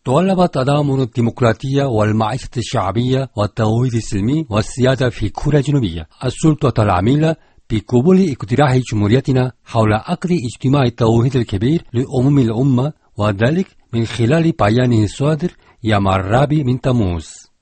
طالب تضامن الديمقراطية والمعيشة الشعبية والتوحيد السلمي والسيادة في كوريا الجنوبية السلطة العاملة بقبول اقتراح جمهوريتنا حول عقد اجتماع التوحيد الكبير لأمم الأمة، وذلك من خلال بيانه الصادر يوم الرابع من تموز.